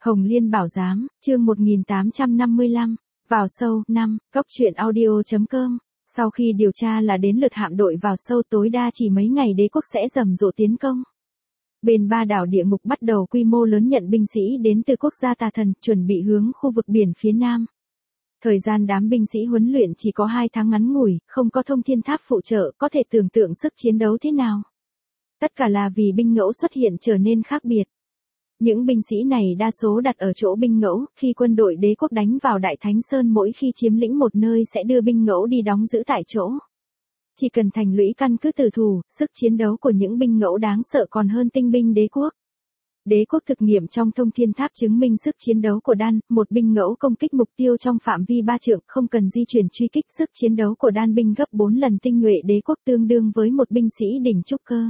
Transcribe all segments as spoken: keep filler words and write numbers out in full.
Hồng Liên Bảo Giám, chương một nghìn tám trăm năm mươi lăm, vào sâu, năm, cốc truyện audio.com. Sau khi điều tra là đến lượt hạm đội vào sâu, tối đa chỉ mấy ngày đế quốc sẽ rầm rộ tiến công. Bên ba đảo địa ngục bắt đầu quy mô lớn nhận binh sĩ đến từ quốc gia tà thần, chuẩn bị hướng khu vực biển phía nam. Thời gian đám binh sĩ huấn luyện chỉ có hai tháng ngắn ngủi, không có thông thiên tháp phụ trợ, có thể tưởng tượng sức chiến đấu thế nào. Tất cả là vì binh ngẫu xuất hiện trở nên khác biệt. Những binh sĩ này đa số đặt ở chỗ binh ngẫu, khi quân đội đế quốc đánh vào Đại Thánh Sơn mỗi khi chiếm lĩnh một nơi sẽ đưa binh ngẫu đi đóng giữ tại chỗ. Chỉ cần thành lũy căn cứ tử thủ, sức chiến đấu của những binh ngẫu đáng sợ còn hơn tinh binh đế quốc. Đế quốc thực nghiệm trong thông thiên tháp chứng minh sức chiến đấu của đan, một binh ngẫu công kích mục tiêu trong phạm vi ba trượng, không cần di chuyển truy kích, sức chiến đấu của đan binh gấp bốn lần tinh nhuệ đế quốc, tương đương với một binh sĩ đỉnh trúc cơ.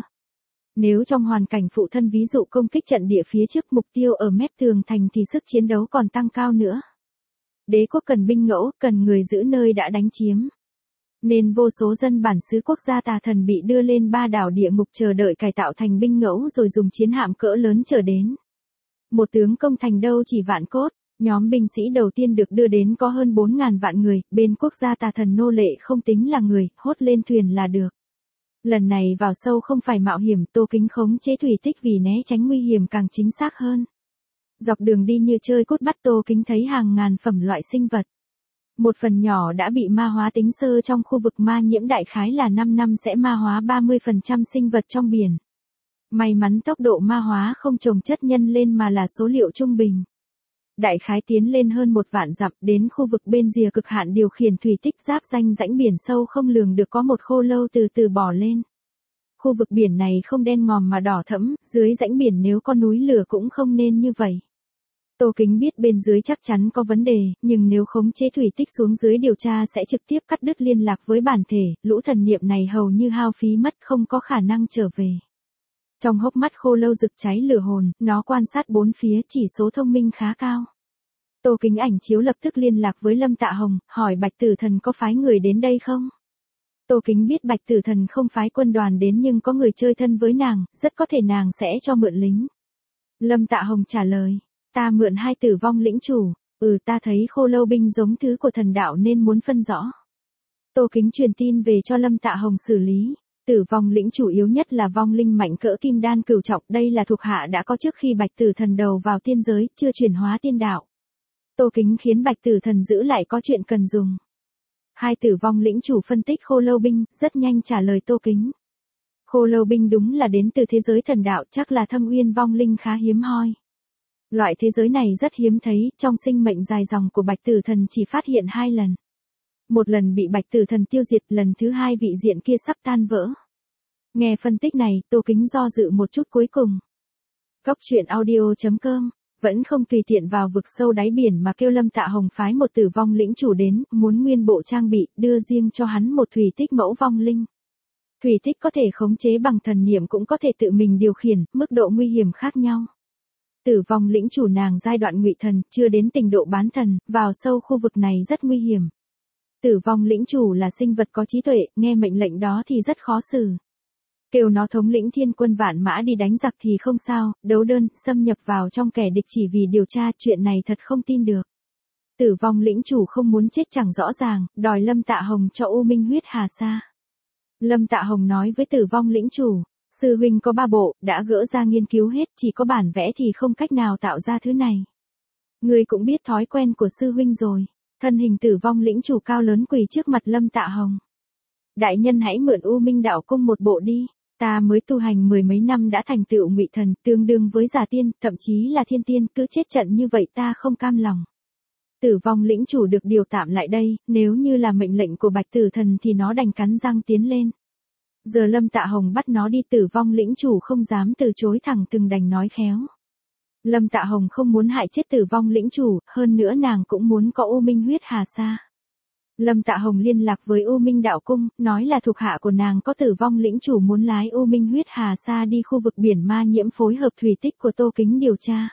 Nếu trong hoàn cảnh phụ thân ví dụ công kích trận địa phía trước mục tiêu ở mép tường thành thì sức chiến đấu còn tăng cao nữa. Đế quốc cần binh ngẫu, cần người giữ nơi đã đánh chiếm. Nên vô số dân bản xứ quốc gia tà thần bị đưa lên ba đảo địa ngục chờ đợi cải tạo thành binh ngẫu rồi dùng chiến hạm cỡ lớn chờ đến. Một tướng công thành đâu chỉ vạn cốt, nhóm binh sĩ đầu tiên được đưa đến có hơn bốn ngàn vạn người, bên quốc gia tà thần nô lệ không tính là người, hốt lên thuyền là được. Lần này vào sâu không phải mạo hiểm, Tô Kính khống chế thủy tích vì né tránh nguy hiểm càng chính xác hơn. Dọc đường đi như chơi cốt bắt, Tô Kính thấy hàng ngàn phẩm loại sinh vật. Một phần nhỏ đã bị ma hóa tính sơ trong khu vực ma nhiễm, đại khái là năm năm sẽ ma hóa ba mươi phần trăm sinh vật trong biển. May mắn tốc độ ma hóa không chồng chất nhân lên mà là số liệu trung bình. Đại khái tiến lên hơn một vạn dặm, đến khu vực bên rìa cực hạn điều khiển thủy tích giáp danh rãnh biển sâu không lường được có một khô lâu từ từ bò lên. Khu vực biển này không đen ngòm mà đỏ thẫm, dưới rãnh biển nếu có núi lửa cũng không nên như vậy. Tô Kính biết bên dưới chắc chắn có vấn đề, nhưng nếu khống chế thủy tích xuống dưới điều tra sẽ trực tiếp cắt đứt liên lạc với bản thể, lũ thần niệm này hầu như hao phí mất, không có khả năng trở về. Trong hốc mắt khô lâu rực cháy lửa hồn, nó quan sát bốn phía, chỉ số thông minh khá cao. Tô Kính ảnh chiếu lập tức liên lạc với Lâm Tạ Hồng, hỏi Bạch Tử Thần có phái người đến đây không? Tô Kính biết Bạch Tử Thần không phái quân đoàn đến nhưng có người chơi thân với nàng, rất có thể nàng sẽ cho mượn lính. Lâm Tạ Hồng trả lời, ta mượn hai tử vong lĩnh chủ, ừ ta thấy khô lâu binh giống thứ của thần đạo nên muốn phân rõ. Tô Kính truyền tin về cho Lâm Tạ Hồng xử lý. Tử vong lĩnh chủ yếu nhất là vong linh mạnh cỡ kim đan cửu trọng, đây là thuộc hạ đã có trước khi Bạch Tử Thần đầu vào tiên giới, chưa chuyển hóa tiên đạo. Tô Kính khiến Bạch Tử Thần giữ lại có chuyện cần dùng. Hai tử vong lĩnh chủ phân tích khô lâu binh, rất nhanh trả lời Tô Kính. Khô lâu binh đúng là đến từ thế giới thần đạo, chắc là thâm uyên vong linh khá hiếm hoi. Loại thế giới này rất hiếm thấy, trong sinh mệnh dài dòng của Bạch Tử Thần chỉ phát hiện hai lần. Một lần bị Bạch Tử Thần tiêu diệt, lần thứ hai vị diện kia sắp tan vỡ. Nghe phân tích này, Tô Kính do dự một chút cuối cùng. Cốc truyện audio.com, vẫn không tùy tiện vào vực sâu đáy biển mà kêu Lâm Tạ Hồng phái một tử vong lĩnh chủ đến, muốn nguyên bộ trang bị, đưa riêng cho hắn một thủy tích mẫu vong linh. Thủy tích có thể khống chế bằng thần niệm cũng có thể tự mình điều khiển, mức độ nguy hiểm khác nhau. Tử vong lĩnh chủ nàng giai đoạn ngụy thần, chưa đến trình độ bán thần, vào sâu khu vực này rất nguy hiểm. Tử vong lĩnh chủ là sinh vật có trí tuệ, nghe mệnh lệnh đó thì rất khó xử. Kêu nó thống lĩnh thiên quân vạn mã đi đánh giặc thì không sao, đấu đơn, xâm nhập vào trong kẻ địch chỉ vì điều tra, chuyện này thật không tin được. Tử vong lĩnh chủ không muốn chết chẳng rõ ràng, đòi Lâm Tạ Hồng cho U Minh huyết hà sa. Lâm Tạ Hồng nói với tử vong lĩnh chủ, sư huynh có ba bộ, đã gỡ ra nghiên cứu hết, chỉ có bản vẽ thì không cách nào tạo ra thứ này. Người cũng biết thói quen của sư huynh rồi. Thân hình tử vong lĩnh chủ cao lớn quỳ trước mặt Lâm Tạ Hồng. Đại nhân hãy mượn U Minh đạo cung một bộ đi, ta mới tu hành mười mấy năm đã thành tựu ngụy thần, tương đương với giả tiên, thậm chí là thiên tiên, cứ chết trận như vậy ta không cam lòng. Tử vong lĩnh chủ được điều tạm lại đây, nếu như là mệnh lệnh của Bạch Tử Thần thì nó đành cắn răng tiến lên. Giờ Lâm Tạ Hồng bắt nó đi, tử vong lĩnh chủ không dám từ chối, thẳng từng đành nói khéo. Lâm Tạ Hồng không muốn hại chết tử vong lĩnh chủ, hơn nữa nàng cũng muốn có U Minh huyết hà sa. Lâm Tạ Hồng liên lạc với U Minh đạo cung, nói là thuộc hạ của nàng có tử vong lĩnh chủ muốn lái U Minh huyết hà sa đi khu vực biển ma nhiễm phối hợp thủy tích của Tô Kính điều tra.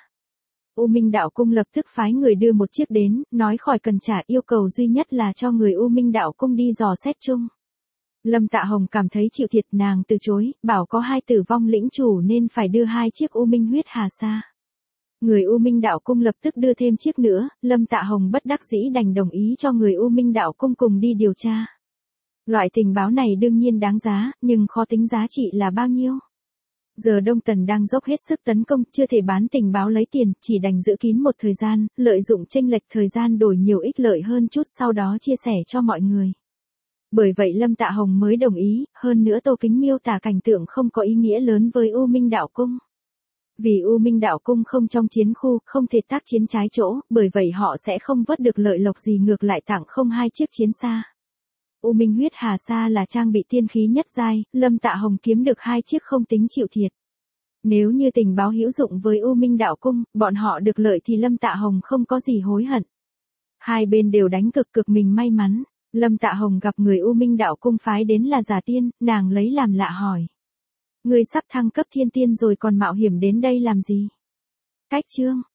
U Minh đạo cung lập tức phái người đưa một chiếc đến, nói khỏi cần trả, yêu cầu duy nhất là cho người U Minh đạo cung đi dò xét chung. Lâm Tạ Hồng cảm thấy chịu thiệt, nàng từ chối, bảo có hai tử vong lĩnh chủ nên phải đưa hai chiếc U Minh huyết hà sa. Người U Minh Đạo Cung lập tức đưa thêm chiếc nữa, Lâm Tạ Hồng bất đắc dĩ đành đồng ý cho người U Minh Đạo Cung cùng đi điều tra. Loại tình báo này đương nhiên đáng giá, nhưng khó tính giá trị là bao nhiêu. Giờ Đông Tần đang dốc hết sức tấn công, chưa thể bán tình báo lấy tiền, chỉ đành giữ kín một thời gian, lợi dụng chênh lệch thời gian đổi nhiều ích lợi hơn chút sau đó chia sẻ cho mọi người. Bởi vậy Lâm Tạ Hồng mới đồng ý, hơn nữa Tô Kính miêu tả cảnh tượng không có ý nghĩa lớn với U Minh Đạo Cung. Vì U Minh Đạo Cung không trong chiến khu, không thể tác chiến trái chỗ, bởi vậy họ sẽ không vớt được lợi lộc gì, ngược lại tặng không hai chiếc chiến xa. U Minh Huyết Hà Sa là trang bị tiên khí nhất giai, Lâm Tạ Hồng kiếm được hai chiếc không tính chịu thiệt. Nếu như tình báo hữu dụng với U Minh Đạo Cung, bọn họ được lợi thì Lâm Tạ Hồng không có gì hối hận. Hai bên đều đánh cực cực mình may mắn. Lâm Tạ Hồng gặp người U Minh Đạo Cung phái đến là Giả Tiên, nàng lấy làm lạ hỏi. Người sắp thăng cấp thiên tiên rồi còn mạo hiểm đến đây làm gì? Cách chương